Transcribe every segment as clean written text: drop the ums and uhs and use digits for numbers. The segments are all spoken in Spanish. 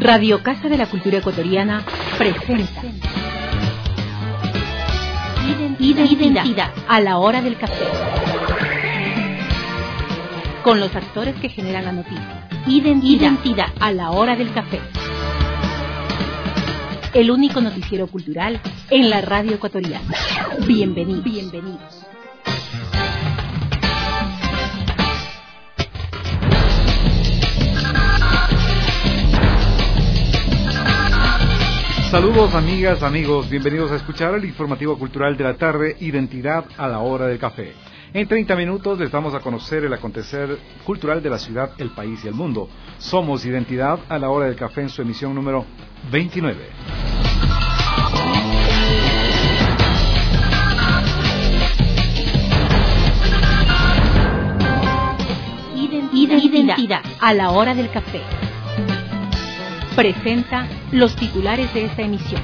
Radio Casa de la Cultura Ecuatoriana presenta Identidad a la hora del café. Con los actores que generan la noticia. Identidad a la hora del café. El único noticiero cultural en la radio ecuatoriana. Bienvenidos. Saludos amigas, amigos, bienvenidos a escuchar el informativo cultural de la tarde, Identidad a la hora del café. En 30 minutos les damos a conocer el acontecer cultural de la ciudad, el país y el mundo. Somos Identidad a la hora del café en su emisión número 29. Identidad a la hora del café. Presenta los titulares de esta emisión.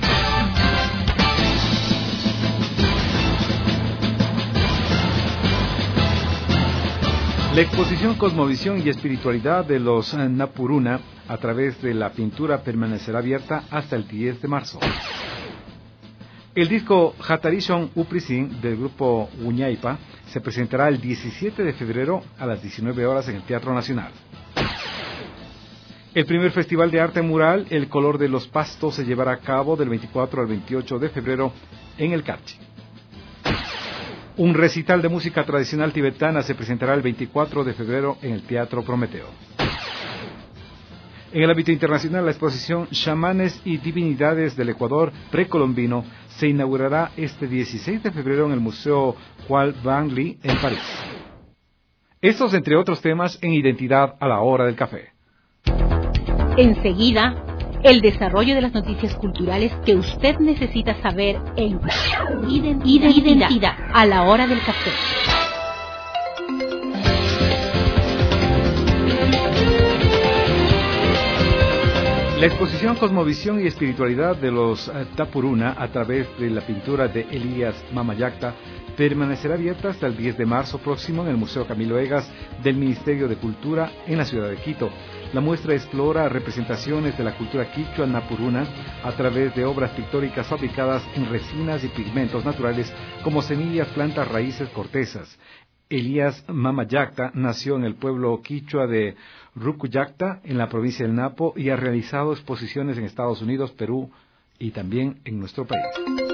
La exposición Cosmovisión y Espiritualidad de los Napuruna a través de la pintura permanecerá abierta hasta el 10 de marzo. El disco Hatarishon Uprisin del grupo Uñaipa se presentará el 17 de febrero a las 19 horas en el Teatro Nacional. El primer Festival de Arte Mural, El Color de los Pastos, se llevará a cabo del 24 al 28 de febrero en el Carchi. Un recital de música tradicional tibetana se presentará el 24 de febrero en el Teatro Prometeo. En el ámbito internacional, la exposición Chamanes y Divinidades del Ecuador precolombino se inaugurará este 16 de febrero en el Museo Juan Vanley en París. Estos, entre otros temas, en Identidad a la hora del café. Enseguida, el desarrollo de las noticias culturales que usted necesita saber en Identidad a la hora del café. La exposición Cosmovisión y Espiritualidad de los Tapuruna a través de la pintura de Elías Mamayacta permanecerá abierta hasta el 10 de marzo próximo en el Museo Camilo Egas del Ministerio de Cultura en la ciudad de Quito. La muestra explora representaciones de la cultura quichua napuruna a través de obras pictóricas fabricadas en resinas y pigmentos naturales como semillas, plantas, raíces, cortezas. Elías Mamayacta nació en el pueblo quichua de Rucuyacta, en la provincia del Napo, y ha realizado exposiciones en Estados Unidos, Perú y también en nuestro país.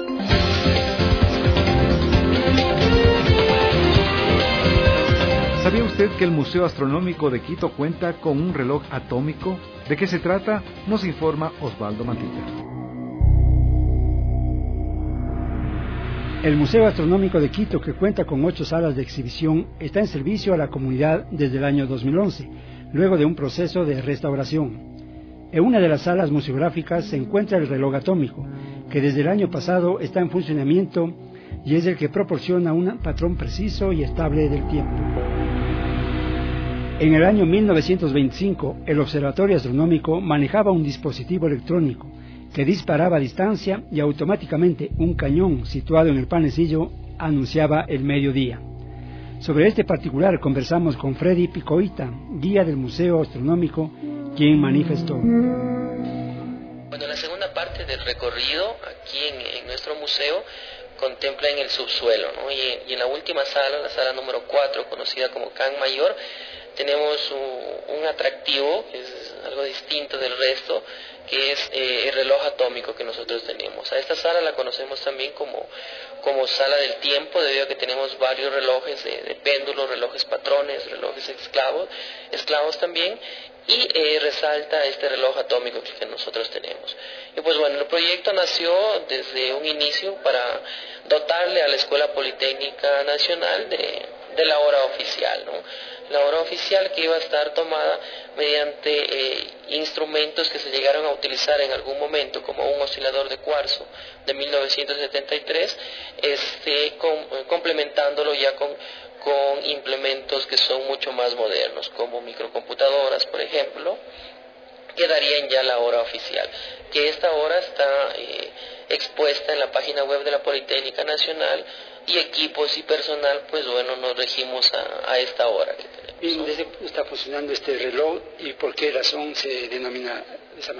¿Sabía usted que el Museo Astronómico de Quito cuenta con un reloj atómico? ¿De qué se trata? Nos informa Osvaldo Mantilla. El Museo Astronómico de Quito, que cuenta con 8 salas de exhibición, está en servicio a la comunidad desde el año 2011, luego de un proceso de restauración. En una de las salas museográficas se encuentra el reloj atómico, que desde el año pasado está en funcionamiento y es el que proporciona un patrón preciso y estable del tiempo. En el año 1925, el Observatorio Astronómico manejaba un dispositivo electrónico que disparaba a distancia y automáticamente un cañón situado en el panecillo anunciaba el mediodía. Sobre este particular conversamos con Freddy Picoita, guía del Museo Astronómico, quien manifestó. Bueno, la segunda parte del recorrido aquí en nuestro museo contempla en el subsuelo, ¿no? Y en la última sala, la sala número 4, conocida como Can Mayor, tenemos un atractivo que es algo distinto del resto, que es el reloj atómico que nosotros tenemos. A esta sala la conocemos también como sala del tiempo, debido a que tenemos varios relojes de péndulos, relojes patrones, relojes esclavos también, y resalta este reloj atómico que nosotros tenemos. Y pues bueno, el proyecto nació desde un inicio para dotarle a la Escuela Politécnica Nacional de la hora oficial, ¿no? La hora oficial que iba a estar tomada mediante instrumentos que se llegaron a utilizar en algún momento, como un oscilador de cuarzo de 1973, complementándolo ya con implementos que son mucho más modernos, como microcomputadoras, por ejemplo, que darían ya la hora oficial. Que esta hora está expuesta en la página web de la Politécnica Nacional, y equipos y personal, pues bueno, nos regimos a esta hora que tenemos. Bien, ¿desde está funcionando este reloj y por qué razón se denomina de esa manera?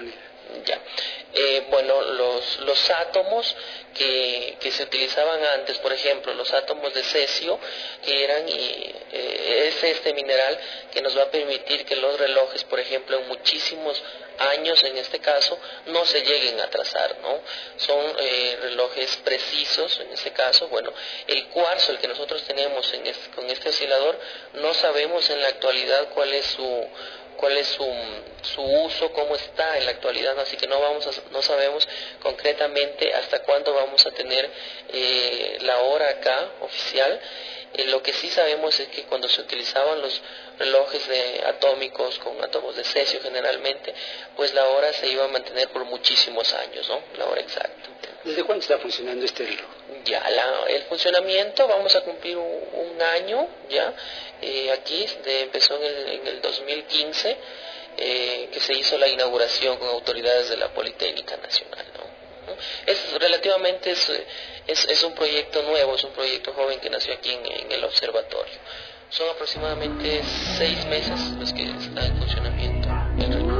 Ya. Bueno, los átomos que se utilizaban antes, por ejemplo, los átomos de cesio, que es este mineral que nos va a permitir que los relojes, por ejemplo, en muchísimos años en este caso, no se lleguen a atrasar, ¿no? Son relojes precisos en este caso. Bueno, el cuarzo, el que nosotros tenemos con este oscilador, no sabemos en la actualidad cuál es su uso, cómo está en la actualidad, ¿no? Así que no sabemos concretamente hasta cuándo vamos a tener la hora acá oficial. Lo que sí sabemos es que cuando se utilizaban los relojes atómicos con átomos de cesio generalmente, pues la hora se iba a mantener por muchísimos años, ¿no? La hora exacta. ¿Desde cuándo está funcionando este reloj? Ya, el funcionamiento, vamos a cumplir un año ya. Aquí empezó en el 2015, que se hizo la inauguración con autoridades de la Politécnica Nacional, ¿no? Es un proyecto nuevo, es un proyecto joven que nació aquí en el observatorio. Son aproximadamente 6 meses los que está en funcionamiento el reloj.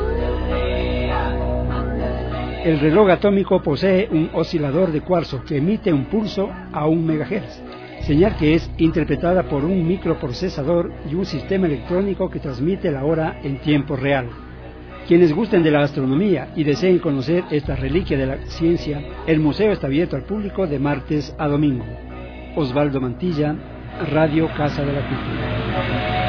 El reloj atómico posee un oscilador de cuarzo que emite un pulso a 1 MHz, señal que es interpretada por un microprocesador y un sistema electrónico que transmite la hora en tiempo real. Quienes gusten de la astronomía y deseen conocer esta reliquia de la ciencia, el museo está abierto al público de martes a domingo. Osvaldo Mantilla, Radio Casa de la Cultura.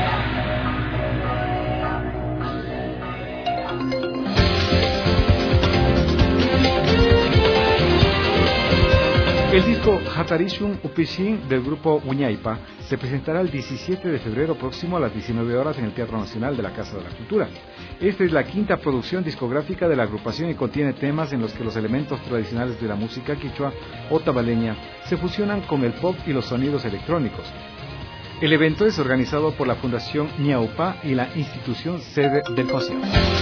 El disco Hatarishun Upishin del grupo Huñaipa se presentará el 17 de febrero próximo a las 19 horas en el Teatro Nacional de la Casa de la Cultura. Esta es la 5ª producción discográfica de la agrupación y contiene temas en los que los elementos tradicionales de la música quichua o tabaleña se fusionan con el pop y los sonidos electrónicos. El evento es organizado por la Fundación Ñaupa y la institución sede del concierto.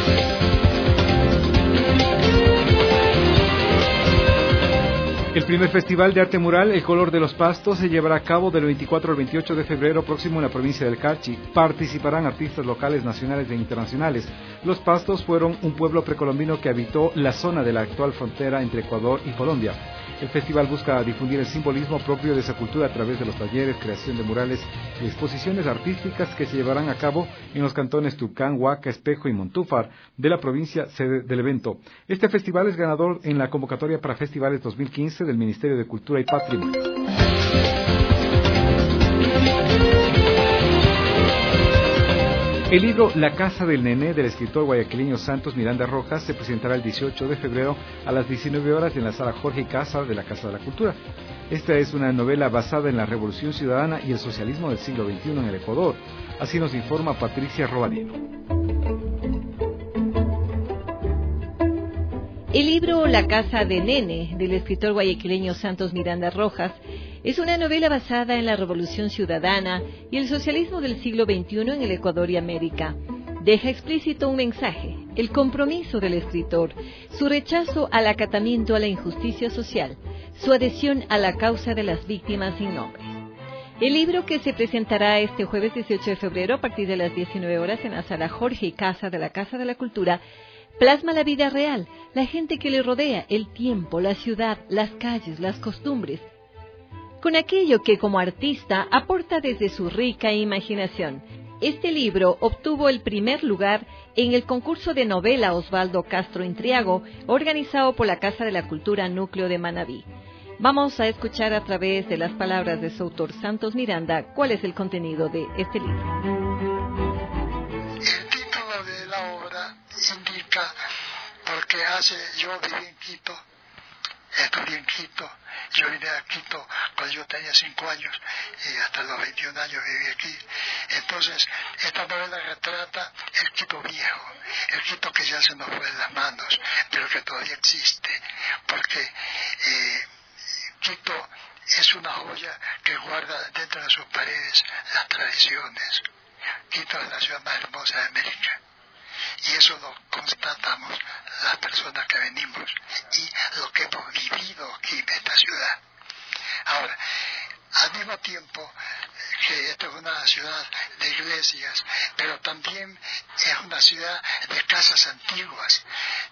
El primer Festival de Arte Mural, El Color de los Pastos, se llevará a cabo del 24 al 28 de febrero próximo en la provincia del Carchi. Participarán artistas locales, nacionales e internacionales. Los Pastos fueron un pueblo precolombino que habitó la zona de la actual frontera entre Ecuador y Colombia. El festival busca difundir el simbolismo propio de esa cultura a través de los talleres, creación de murales y exposiciones artísticas que se llevarán a cabo en los cantones Tucán, Huaca, Espejo y Montúfar de la provincia sede del evento. Este festival es ganador en la convocatoria para festivales 2015 del Ministerio de Cultura y Patrimonio. El libro La Casa del Nené del escritor guayaquileño Santos Miranda Rojas se presentará el 18 de febrero a las 19 horas en la sala Jorge Casa de la Casa de la Cultura. Esta es una novela basada en la Revolución Ciudadana y el socialismo del siglo XXI en el Ecuador. Así nos informa Patricia Robadino. El libro La Casa de Nene, del escritor guayaquileño Santos Miranda Rojas, es una novela basada en la Revolución Ciudadana y el socialismo del siglo XXI en el Ecuador y América. Deja explícito un mensaje, el compromiso del escritor, su rechazo al acatamiento a la injusticia social, su adhesión a la causa de las víctimas sin nombre. El libro, que se presentará este jueves 18 de febrero a partir de las 19 horas en la sala Jorge Casa de la Casa de la Cultura, plasma la vida real, la gente que le rodea, el tiempo, la ciudad, las calles, las costumbres, con aquello que como artista aporta desde su rica imaginación. Este libro obtuvo el primer lugar en el concurso de novela Osvaldo Castro Intriago, organizado por la Casa de la Cultura Núcleo de Manabí. Vamos a escuchar a través de las palabras de su autor Santos Miranda cuál es el contenido de este libro. El título de la obra indica, porque yo viví en Quito, estudié en Quito, yo vine a Quito cuando yo tenía 5 años y hasta los 21 años viví aquí. Entonces, esta novela retrata el Quito viejo, el Quito que ya se nos fue de las manos, pero que todavía existe, porque Quito es una joya que guarda dentro de sus paredes las tradiciones. Quito es la ciudad más hermosa de América. Y eso lo constatamos las personas que venimos y lo que hemos vivido aquí en esta ciudad. Ahora, al mismo tiempo que esto es una ciudad de iglesias, pero también es una ciudad de casas antiguas,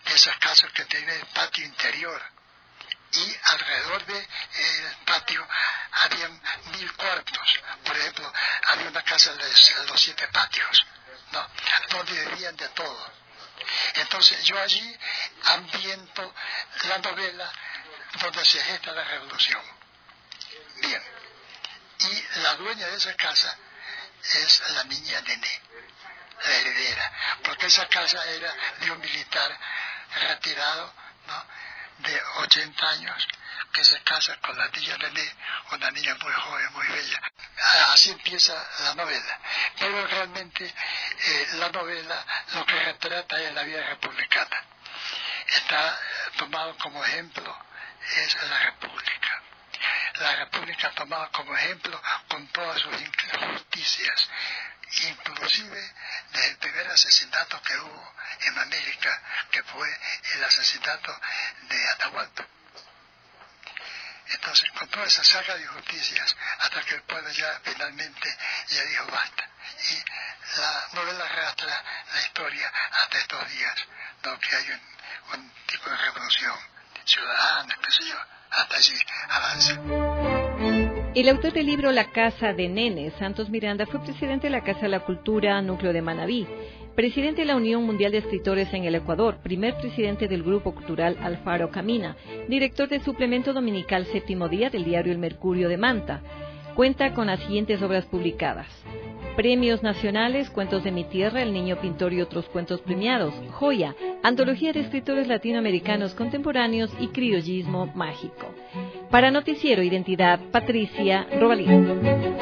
de esas casas que tienen patio interior. Y alrededor del patio habían 1000 cuartos. Por ejemplo, había una casa de los 7 patios, ¿no?, donde vivían de todo. Entonces yo allí ambiento la novela donde se gesta la revolución. Bien. Y la dueña de esa casa es la niña Nené, la heredera, porque esa casa era de un militar retirado, ¿no?, de 80 años, que se casa con la niña Nené, una niña muy joven, muy bella. Así empieza la novela. Pero realmente la novela lo que retrata es la vida republicana. Está tomado como ejemplo es la República. La República tomada como ejemplo con todas sus injusticias, inclusive desde el primer asesinato que hubo en América, que fue el asesinato de Atahualpa. Entonces, con toda esa saga de injusticias, hasta que el pueblo ya finalmente ya dijo basta. Y la novela arrastra la historia hasta estos días, donde hay un tipo de revolución ciudadana, qué sé yo, hasta allí avanza. El autor del libro La Casa de Nene, Santos Miranda, fue presidente de la Casa de la Cultura Núcleo de Manabí, presidente de la Unión Mundial de Escritores en el Ecuador, primer presidente del Grupo Cultural Alfaro Camina, director del suplemento dominical Séptimo Día del diario El Mercurio de Manta. Cuenta con las siguientes obras publicadas: Premios Nacionales, Cuentos de mi Tierra, El Niño Pintor y otros cuentos premiados, Joya, Antología de Escritores Latinoamericanos Contemporáneos y Criollismo Mágico. Para Noticiero Identidad, Patricia Robalín.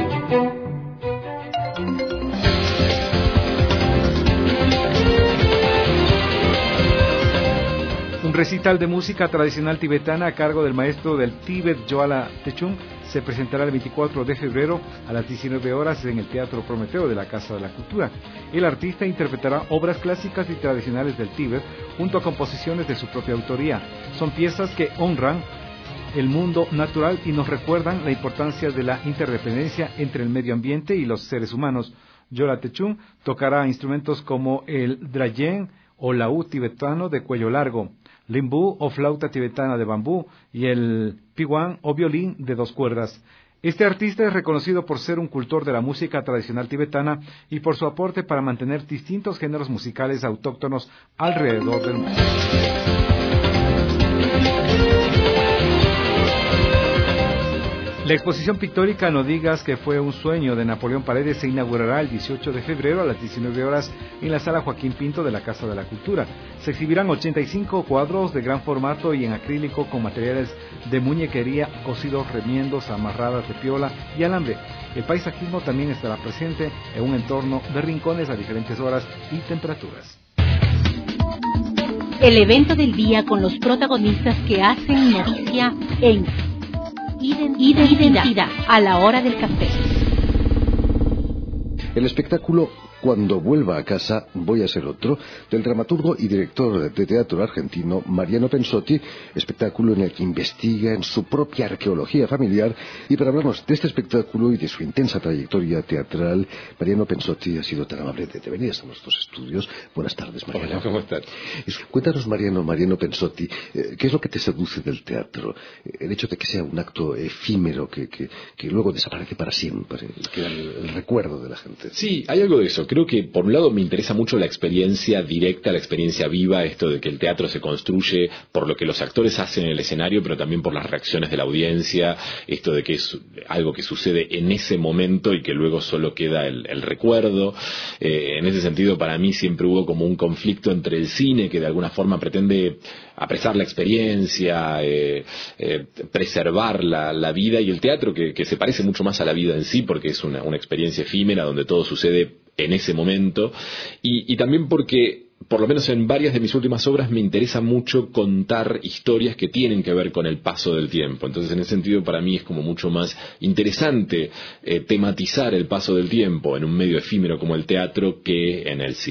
Un recital de música tradicional tibetana a cargo del maestro del Tíbet, Joala Techung, se presentará el 24 de febrero a las 19 horas en el Teatro Prometeo de la Casa de la Cultura. El artista interpretará obras clásicas y tradicionales del Tíbet junto a composiciones de su propia autoría. Son piezas que honran el mundo natural y nos recuerdan la importancia de la interdependencia entre el medio ambiente y los seres humanos. Joala Techung tocará instrumentos como el drayen o laúd tibetano de cuello largo, limbú o flauta tibetana de bambú y el piwan o violín de 2 cuerdas. Este artista es reconocido por ser un cultor de la música tradicional tibetana y por su aporte para mantener distintos géneros musicales autóctonos alrededor del mundo. La exposición pictórica No digas que fue un sueño de Napoleón Paredes se inaugurará el 18 de febrero a las 19 horas en la Sala Joaquín Pinto de la Casa de la Cultura. Se exhibirán 85 cuadros de gran formato y en acrílico con materiales de muñequería, cosidos, remiendos, amarradas de piola y alambre. El paisajismo también estará presente en un entorno de rincones a diferentes horas y temperaturas. El evento del día con los protagonistas que hacen noticia en Identidad a la hora del café. El espectáculo Cuando vuelva a casa voy a ser otro, del dramaturgo y director de teatro argentino Mariano Pensotti, espectáculo en el que investiga en su propia arqueología familiar. Y para hablarnos de este espectáculo y de su intensa trayectoria teatral, Mariano Pensotti ha sido tan amable de venir a nuestros estudios. Buenas tardes, Mariano. Hola, ¿cómo estás? Cuéntanos, Mariano Pensotti, ¿qué es lo que te seduce del teatro? El hecho de que sea un acto efímero que luego desaparece para siempre, queda el recuerdo de la gente. Sí, hay algo de eso. Creo que por un lado me interesa mucho la experiencia directa, la experiencia viva, esto de que el teatro se construye por lo que los actores hacen en el escenario, pero también por las reacciones de la audiencia, esto de que es algo que sucede en ese momento y que luego solo queda el recuerdo. En ese sentido, para mí siempre hubo como un conflicto entre el cine, que de alguna forma pretende apresar la experiencia, preservar la vida, y el teatro que se parece mucho más a la vida en sí, porque es una experiencia efímera donde todo sucede en ese momento, y también porque, por lo menos en varias de mis últimas obras, me interesa mucho contar historias que tienen que ver con el paso del tiempo. Entonces, en ese sentido, para mí es como mucho más interesante tematizar el paso del tiempo en un medio efímero como el teatro que en el cine.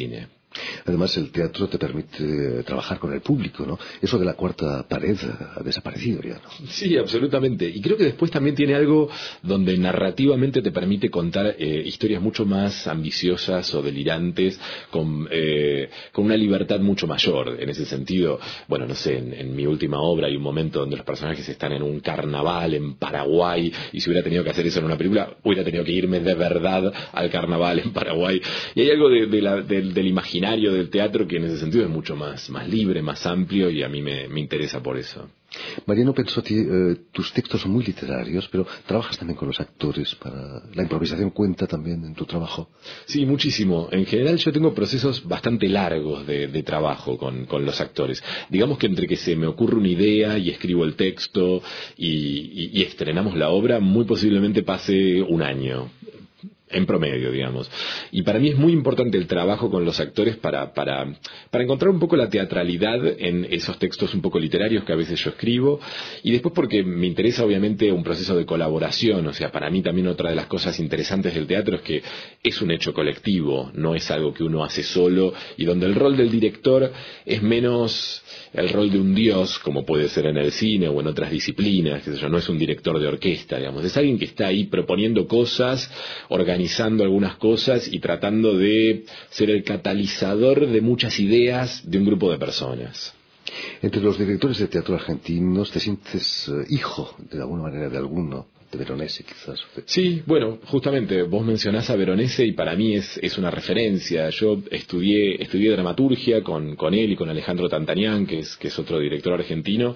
Además, el teatro te permite trabajar con el público, ¿no? Eso de la cuarta pared ha desaparecido ya, ¿no? Sí, absolutamente. Y creo que después también tiene algo donde narrativamente te permite contar historias mucho más ambiciosas o delirantes, con una libertad mucho mayor. En ese sentido, bueno, no sé, en mi última obra hay un momento donde los personajes están en un carnaval en Paraguay, y si hubiera tenido que hacer eso en una película, hubiera tenido que irme de verdad al carnaval en Paraguay. Y hay algo del imaginario del teatro que en ese sentido es mucho más libre, más amplio, y a mí me interesa por eso. Mariano Pensotti, tus textos son muy literarios, pero trabajas también con los actores. ¿La improvisación cuenta también en tu trabajo? Sí, muchísimo. En general yo tengo procesos bastante largos de trabajo con los actores. Digamos que entre que se me ocurre una idea y escribo el texto y estrenamos la obra, muy posiblemente pase un año. En promedio, digamos. Y para mí es muy importante el trabajo con los actores para encontrar un poco la teatralidad en esos textos un poco literarios que a veces yo escribo, y después porque me interesa obviamente un proceso de colaboración. O sea, para mí también otra de las cosas interesantes del teatro es que es un hecho colectivo, no es algo que uno hace solo, y donde el rol del director es menos el rol de un dios, como puede ser en el cine o en otras disciplinas, qué sé yo, no es un director de orquesta, digamos, es alguien que está ahí proponiendo cosas, organizando algunas cosas y tratando de ser el catalizador de muchas ideas de un grupo de personas. Entre los directores de teatro argentinos, ¿te sientes hijo, de alguna manera, de alguno? De Veronese, quizás. Sí, bueno, justamente vos mencionás a Veronese y para mí es una referencia. Yo estudié dramaturgia con él y con Alejandro Tantanian, que es otro director argentino,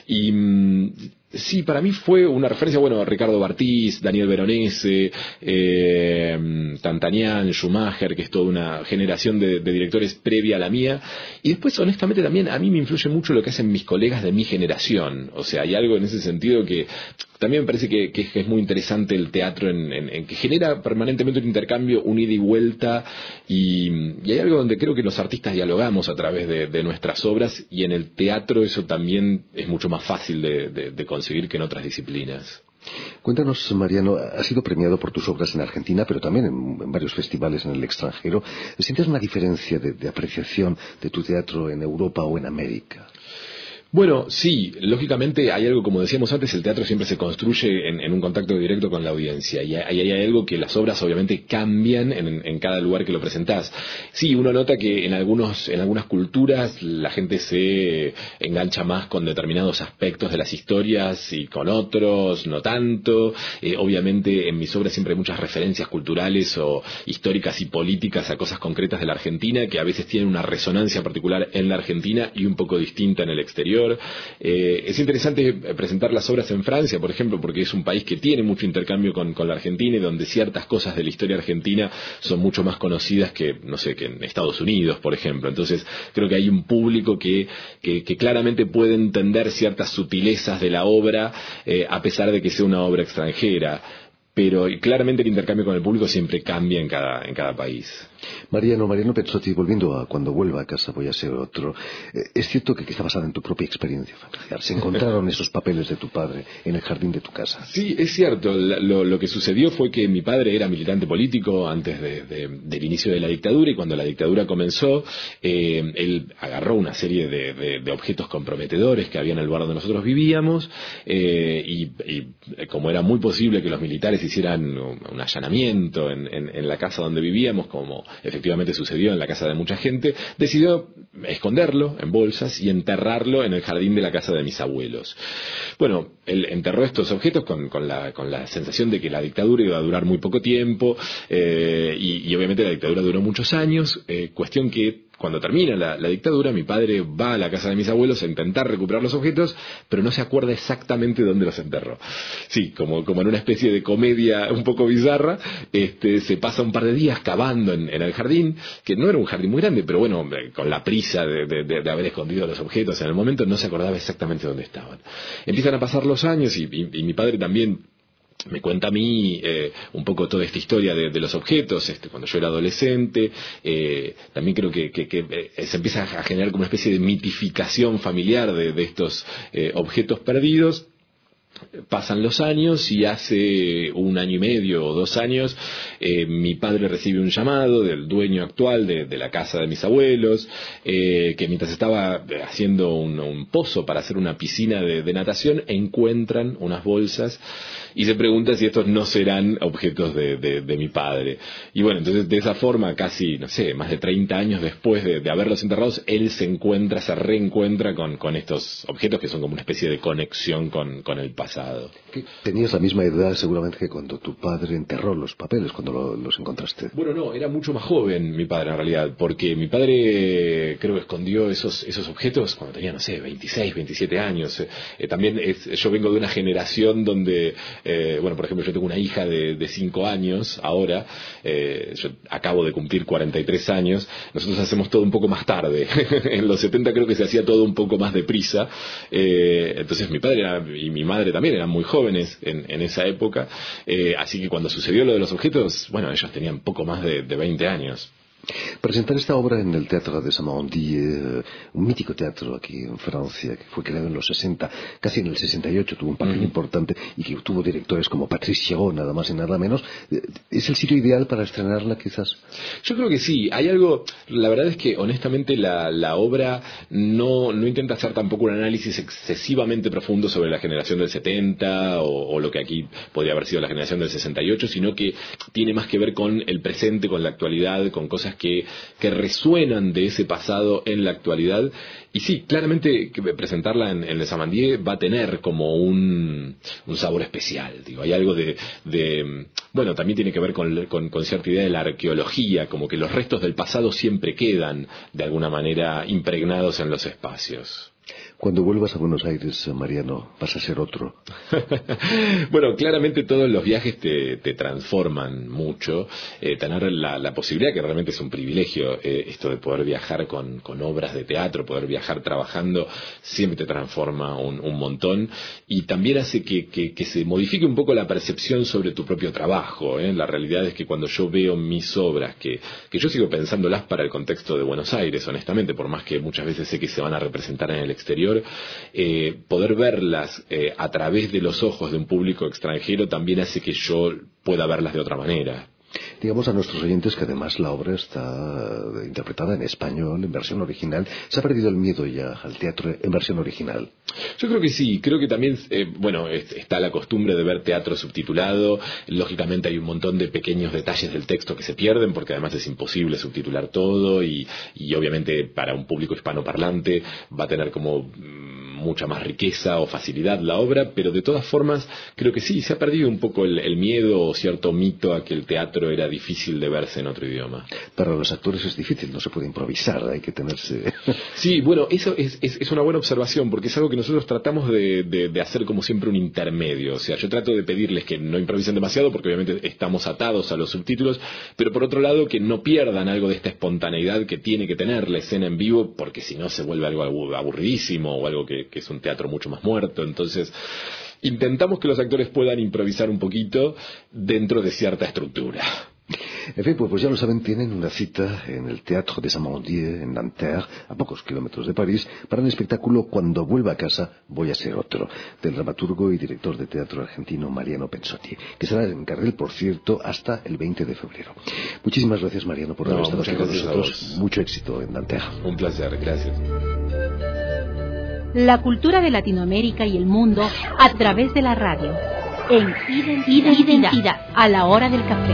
y sí, para mí fue una referencia. Bueno, Ricardo Bartís, Daniel Veronese, Tantanian, Schumacher, que es toda una generación de directores previa a la mía. Y después, honestamente, también a mí me influye mucho lo que hacen mis colegas de mi generación. O sea, hay algo en ese sentido que también me parece que es muy interesante el teatro, en que genera permanentemente un intercambio, un ida y vuelta, y hay algo donde creo que los artistas dialogamos a través de nuestras obras, y en el teatro eso también es mucho más fácil de conseguir que en otras disciplinas. Cuéntanos, Mariano, has sido premiado por tus obras en Argentina, pero también en varios festivales en el extranjero. ¿Sientes una diferencia de apreciación de tu teatro en Europa o en América? Bueno, sí, lógicamente hay algo, como decíamos antes, el teatro siempre se construye en un contacto directo con la audiencia, y hay algo que las obras obviamente cambian en cada lugar que lo presentás. Sí, uno nota que en algunas culturas la gente se engancha más con determinados aspectos de las historias y con otros no tanto. Obviamente en mis obras siempre hay muchas referencias culturales o históricas y políticas a cosas concretas de la Argentina, que a veces tienen una resonancia particular en la Argentina y un poco distinta en el exterior. Es interesante presentar las obras en Francia, por ejemplo, porque es un país que tiene mucho intercambio con la Argentina, y donde ciertas cosas de la historia argentina son mucho más conocidas que, no sé, que en Estados Unidos, por ejemplo. Entonces creo que hay un público que claramente puede entender ciertas sutilezas de la obra, a pesar de que sea una obra extranjera. Pero claramente el intercambio con el público siempre cambia en cada país. Mariano Pensotti, volviendo a Cuando vuelva a casa voy a ser otro, es cierto que está basada en tu propia experiencia familiar. ¿Se encontraron esos papeles de tu padre en el jardín de tu casa? Sí, es cierto. Lo que sucedió fue que mi padre era militante político antes del inicio de la dictadura, y cuando la dictadura comenzó, él agarró una serie de objetos comprometedores que había en el lugar donde nosotros vivíamos, y como era muy posible que los militares hicieran un allanamiento en la casa donde vivíamos, como efectivamente sucedió en la casa de mucha gente, decidió esconderlo en bolsas y enterrarlo en el jardín de la casa de mis abuelos. Bueno, él enterró estos objetos con la sensación de que la dictadura iba a durar muy poco tiempo, y obviamente la dictadura duró muchos años, cuestión que cuando termina la dictadura, mi padre va a la casa de mis abuelos a intentar recuperar los objetos, pero no se acuerda exactamente dónde los enterró. Sí, como en una especie de comedia un poco bizarra, se pasa un par de días cavando en el jardín, que no era un jardín muy grande, pero bueno, con la prisa de haber escondido los objetos en el momento, no se acordaba exactamente dónde estaban. Empiezan a pasar los años y mi padre también me cuenta a mí un poco toda esta historia de los objetos, cuando yo era adolescente. También creo que se empieza a generar como una especie de mitificación familiar de estos objetos perdidos. pasan los años y hace 1 año y medio o 2 años mi padre recibe un llamado del dueño actual de la casa de mis abuelos, que mientras estaba haciendo un pozo para hacer una piscina de natación, encuentran unas bolsas y se pregunta si estos no serán objetos de mi padre. Y bueno, entonces de esa forma, casi, no sé, más de 30 años después de haberlos enterrados, él se reencuentra con estos objetos que son como una especie de conexión con el pasado. Tenías la misma edad seguramente que cuando tu padre enterró los papeles, cuando los encontraste. Bueno, no, era mucho más joven mi padre en realidad, porque mi padre creo que escondió esos objetos cuando tenía, no sé, 26, 27 años. También yo vengo de una generación donde, bueno, por ejemplo, yo tengo una hija de 5 años ahora, yo acabo de cumplir 43 años, nosotros hacemos todo un poco más tarde. En los 70 creo que se hacía todo un poco más deprisa, entonces mi padre y mi madre también eran muy jóvenes en esa época, así que cuando sucedió lo de los objetos, bueno, ellos tenían poco más de 20 años. Presentar esta obra en el Teatro de Saint-Mandí, un mítico teatro aquí en Francia, que fue creado en los 60, casi en el 68 tuvo un papel importante y que tuvo directores como Patrice Chéreau, nada más y nada menos. ¿Es el sitio ideal para estrenarla quizás? Yo creo que sí. Hay algo, la verdad es que honestamente la obra no intenta hacer tampoco un análisis excesivamente profundo sobre la generación del 70 o lo que aquí podría haber sido la generación del 68, sino que tiene más que ver con el presente, con la actualidad, con cosas que resuenan de ese pasado en la actualidad. Y sí, claramente que presentarla en el Saint-Mandí va a tener como un sabor especial. Digo, hay algo bueno, también tiene que ver con cierta idea de la arqueología, como que los restos del pasado siempre quedan de alguna manera impregnados en los espacios. Cuando vuelvas a Buenos Aires, Mariano, vas a ser otro. Bueno, claramente todos los viajes te transforman mucho. Tener la posibilidad, que realmente es un privilegio, esto de poder viajar con obras de teatro, poder viajar trabajando, siempre te transforma un montón. Y también hace que se modifique un poco la percepción sobre tu propio trabajo. La realidad es que cuando yo veo mis obras, que yo sigo pensándolas para el contexto de Buenos Aires, honestamente, por más que muchas veces sé que se van a representar en el exterior, poder verlas a través de los ojos de un público extranjero también hace que yo pueda verlas de otra manera. Digamos a nuestros oyentes que además la obra está interpretada en español, en versión original. ¿Se ha perdido el miedo ya al teatro en versión original? Yo creo que sí, creo que también, está la costumbre de ver teatro subtitulado. Lógicamente hay un montón de pequeños detalles del texto que se pierden, porque además es imposible subtitular todo y obviamente para un público hispanoparlante va a tener como mucha más riqueza o facilidad la obra, pero de todas formas creo que sí, se ha perdido un poco el miedo o cierto mito a que el teatro era difícil de verse en otro idioma. Para los actores es difícil, no se puede improvisar, hay que tenerse... Sí, bueno, eso es una buena observación, porque es algo que nosotros tratamos de hacer como siempre un intermedio. O sea, yo trato de pedirles que no improvisen demasiado, porque obviamente estamos atados a los subtítulos, pero por otro lado que no pierdan algo de esta espontaneidad que tiene que tener la escena en vivo, porque si no se vuelve algo aburridísimo o algo que es un teatro mucho más muerto. Entonces intentamos que los actores puedan improvisar un poquito dentro de cierta estructura. En fin, pues ya lo saben, tienen una cita en el Teatro de Saint-Mandí, en Nanterre, a pocos kilómetros de París, para un espectáculo Cuando vuelva a casa voy a ser otro, del dramaturgo y director de teatro argentino Mariano Pensotti, que estará en cartel, por cierto, hasta el 20 de febrero. Muchísimas gracias, Mariano, por haber estado aquí con nosotros. Mucho éxito en Nanterre. Un placer, gracias. La cultura de Latinoamérica y el mundo a través de la radio, en Identidad, a la hora del café.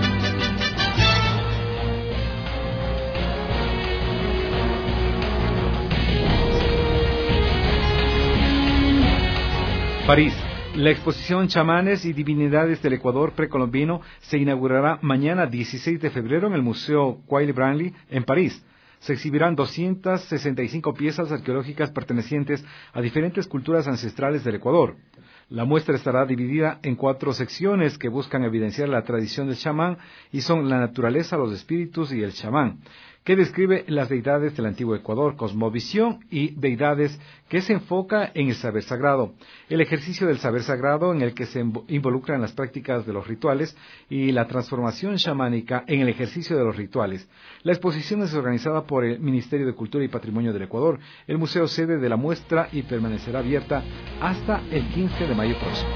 París. La exposición Chamanes y Divinidades del Ecuador precolombino se inaugurará mañana 16 de febrero en el Museo Quayle Branly en París. Se exhibirán 265 piezas arqueológicas pertenecientes a diferentes culturas ancestrales del Ecuador. La muestra estará dividida en 4 secciones que buscan evidenciar la tradición del chamán y son la naturaleza, los espíritus y el chamán, que describe las deidades del antiguo Ecuador, cosmovisión y deidades que se enfoca en el saber sagrado, el ejercicio del saber sagrado en el que se involucran las prácticas de los rituales y la transformación chamánica en el ejercicio de los rituales. La exposición es organizada por el Ministerio de Cultura y Patrimonio del Ecuador, el museo sede de la muestra, y permanecerá abierta hasta el 15 de mayo próximo.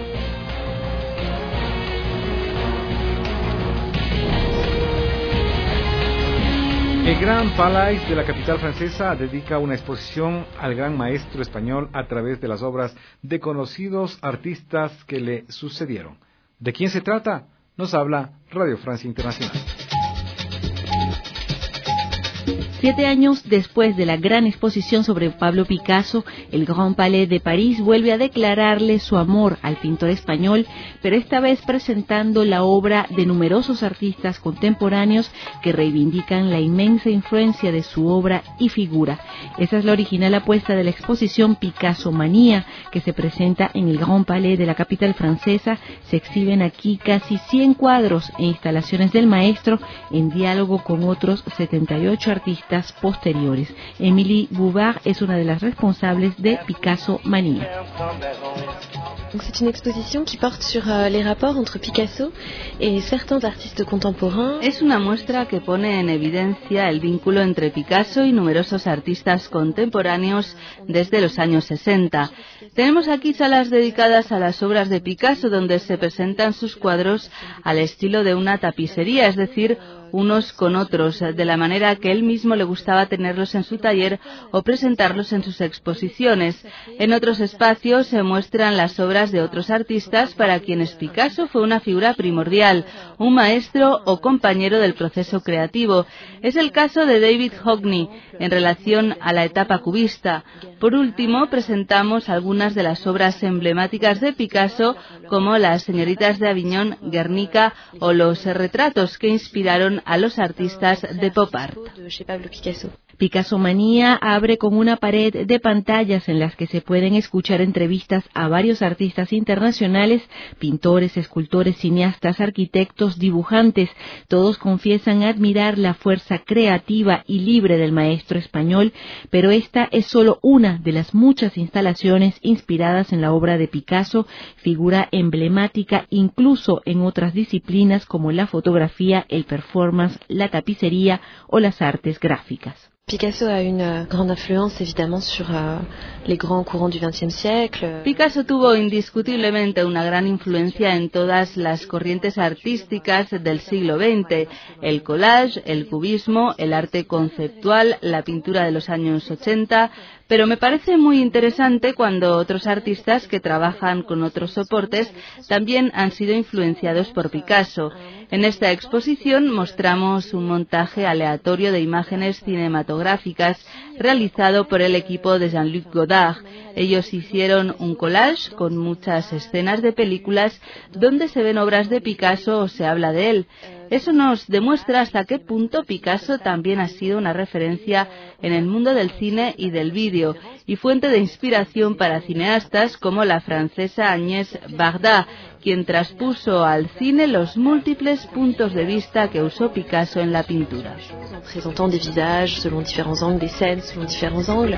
El Grand Palais de la capital francesa dedica una exposición al gran maestro español a través de las obras de conocidos artistas que le sucedieron. ¿De quién se trata? Nos habla Radio Francia Internacional. 7 años después de la gran exposición sobre Pablo Picasso, el Grand Palais de París vuelve a declararle su amor al pintor español, pero esta vez presentando la obra de numerosos artistas contemporáneos que reivindican la inmensa influencia de su obra y figura. Esa es la original apuesta de la exposición Picasso Manía, que se presenta en el Grand Palais de la capital francesa. Se exhiben aquí casi 100 cuadros e instalaciones del maestro en diálogo con otros 78 artistas posteriores. Émilie Bouvard es una de las responsables de Picasso Manía. C'est une exposition qui porte sur les rapports entre Picasso et certains artistes contemporains. Es una muestra que pone en evidencia el vínculo entre Picasso y numerosos artistas contemporáneos desde los años 60. Tenemos aquí salas dedicadas a las obras de Picasso donde se presentan sus cuadros al estilo de una tapicería, es decir, unos con otros, de la manera que él mismo le gustaba tenerlos en su taller o presentarlos en sus exposiciones. En otros espacios se muestran las obras de otros artistas para quienes Picasso fue una figura primordial, un maestro o compañero del proceso creativo. Es el caso de David Hockney en relación a la etapa cubista. Por último, presentamos algunas de las obras emblemáticas de Picasso, como Las señoritas de Aviñón, Guernica o los retratos que inspiraron a los artistas de pop art. Picasso Manía abre con una pared de pantallas en las que se pueden escuchar entrevistas a varios artistas internacionales, pintores, escultores, cineastas, arquitectos, dibujantes. Todos confiesan admirar la fuerza creativa y libre del maestro español, pero esta es solo una de las muchas instalaciones inspiradas en la obra de Picasso, figura emblemática incluso en otras disciplinas como la fotografía, el performance, la tapicería o las artes gráficas. Picasso a une grande influence évidemment sur les grands courants du XXe siècle. Picasso tuvo indiscutiblemente una gran influencia en todas las corrientes artísticas del siglo XX, el collage, el cubismo, el arte conceptual, la pintura de los años 80, pero me parece muy interesante cuando otros artistas que trabajan con otros soportes también han sido influenciados por Picasso. En esta exposición mostramos un montaje aleatorio de imágenes cinematográficas realizado por el equipo de Jean-Luc Godard. Ellos hicieron un collage con muchas escenas de películas donde se ven obras de Picasso o se habla de él. Eso nos demuestra hasta qué punto Picasso también ha sido una referencia en el mundo del cine y del vídeo y fuente de inspiración para cineastas como la francesa Agnès Varda, quien traspuso al cine los múltiples puntos de vista que usó Picasso en la pintura. Présentant des visages selon différents angles, des scènes selon différents angles.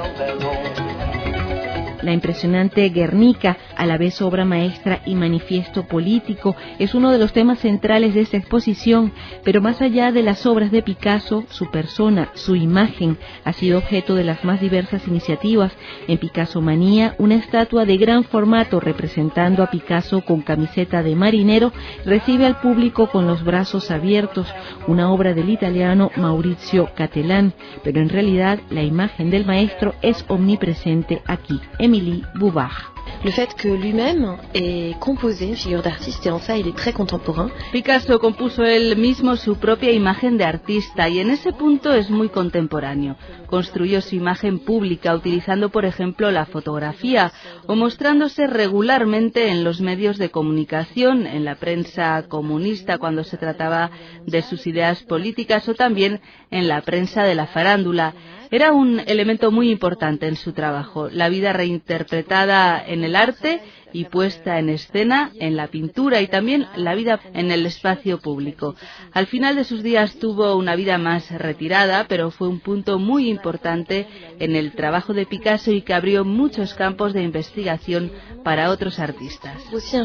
La impresionante Guernica, a la vez obra maestra y manifiesto político, es uno de los temas centrales de esta exposición, pero más allá de las obras de Picasso, su persona, su imagen, ha sido objeto de las más diversas iniciativas. En Picasso Manía, una estatua de gran formato representando a Picasso con camiseta de marinero recibe al público con los brazos abiertos, una obra del italiano Maurizio Cattelan, pero en realidad la imagen del maestro es omnipresente aquí. Émilie Bouvard. Le fait que lui-même ait composé une figure d'artiste, et en ça il est très contemporain. Picasso compuso él mismo su propia imagen de artista y en ese punto es muy contemporáneo. Construyó su imagen pública utilizando, por ejemplo, la fotografía o mostrándose regularmente en los medios de comunicación, en la prensa comunista cuando se trataba de sus ideas políticas o también en la prensa de la farándula. Era un elemento muy importante en su trabajo, la vida reinterpretada en el arte y puesta en escena en la pintura y también la vida en el espacio público. Al final de sus días tuvo una vida más retirada, pero fue un punto muy importante en el trabajo de Picasso y que abrió muchos campos de investigación para otros artistas.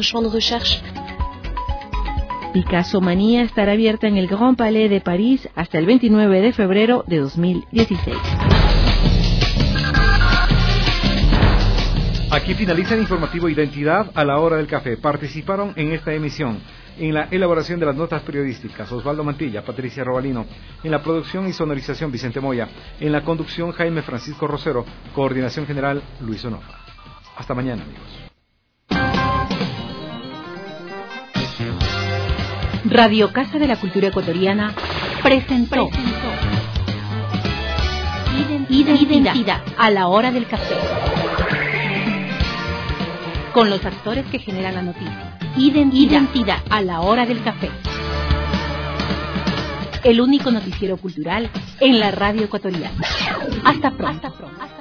Picasso Manía estará abierta en el Grand Palais de París hasta el 29 de febrero de 2016. Aquí finaliza el informativo Identidad a la hora del café. Participaron en esta emisión en la elaboración de las notas periodísticas Osvaldo Mantilla, Patricia Robalino, en la producción y sonorización Vicente Moya, en la conducción Jaime Francisco Rosero, coordinación general Luis Onofa. Hasta mañana, amigos. Radio Casa de la Cultura Ecuatoriana presentó Identidad a la hora del café, con los actores que generan la noticia. Identidad a la hora del café, el único noticiero cultural en la radio ecuatoriana. Hasta pronto.